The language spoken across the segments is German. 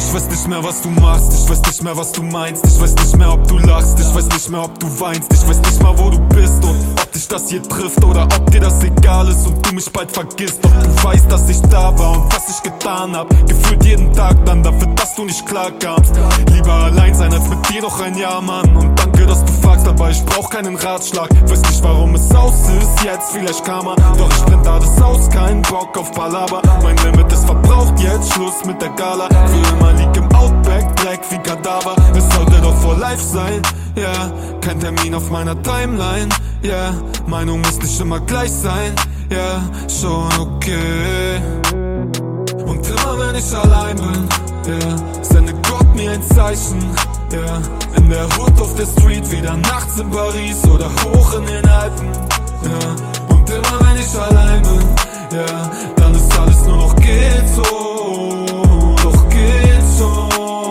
Ich weiß nicht mehr, was du machst, ich weiß nicht mehr, was du meinst. Ich weiß nicht mehr, ob du lachst, ich weiß nicht mehr, ob du weinst. Ich weiß nicht mal, wo du bist und ob dich das hier trifft oder ob dir das egal ist und du mich bald vergisst. Doch du weißt, dass ich da war und was ich getan hab. Gefühlt jeden Tag dann dafür, dass du nicht klarkamst. Lieber allein sein, als mit dir noch ein Jahr, Mann. Und danke, dass du fragst, aber ich brauch keinen Ratschlag. Weiß nicht, warum es aus ist, jetzt vielleicht Karma. Doch ich blend alles aus, kein Bock auf Palaver. Mein Limit ist verbraucht, jetzt Schluss mit der Gala. Für immer lieg im Outback, black wie Kadaver. Es sollte doch for life sein, ja, yeah. Kein Termin auf meiner Timeline, ja, yeah. Meinung muss nicht immer gleich sein, ja, yeah. Schon okay. Und immer wenn ich allein bin, ja, yeah, sende Gott mir ein Zeichen, ja, yeah. In der Hood auf der Street, wieder nachts in Paris oder hoch in den Alpen, ja, yeah. Und immer wenn ich allein bin, ja, yeah, dann ist alles nur noch geht so, doch geht so.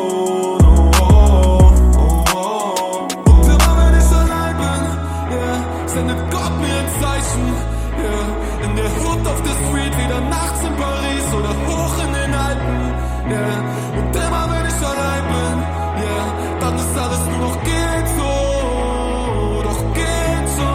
Sendet Gott mir ein Zeichen, yeah. In der Hood auf der Street, wieder nachts in Paris oder hoch in den Alpen, yeah. Und immer wenn ich allein bin, yeah, dann ist alles nur noch geht so, doch geht so.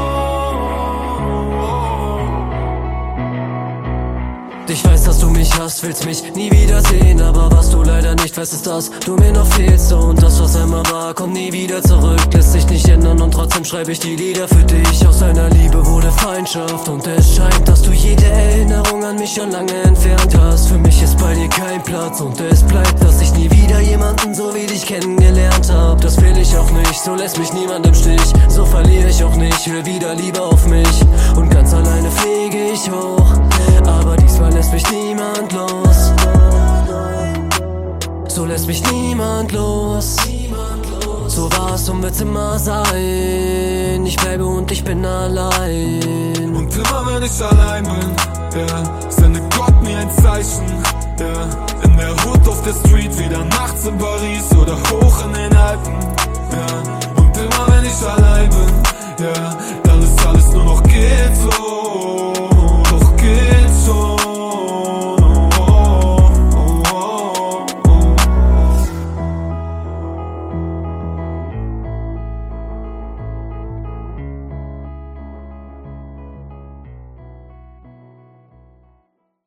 Ich weiß, dass du mich hasst, willst mich nie wiedersehen, aber was du leider nicht weißt, ist, dass du mir noch fehlst. Und das, was einmal war, kommt nie wieder zurück, lässt sich nicht ändern und trotzdem schreibe ich die Lieder für dich. Aus deiner Liebe wurde Feindschaft und es scheint, dass du jede Erinnerung an mich schon lange entfernt hast. Für mich ist bei dir kein Platz und es bleibt, dass ich nie wieder jemanden so wie dich kennengelernt hab. Das will ich auch nicht, so lässt mich niemand im Stich, so verliere ich auch nicht, will wieder Liebe auf mich und ganz alleine fliege ich hoch, aber diesmal lässt mich niemand los. So lässt mich niemand los. So war's und wird's immer sein. Ich bleibe und ich bin allein. Und immer wenn ich allein bin, ja, sende Gott mir ein Zeichen, ja. In der Hood auf der Street, wieder nachts in Paris oder hoch in den Alpen, ja. Und immer wenn ich allein bin, ja, dann ist alles nur noch geht so.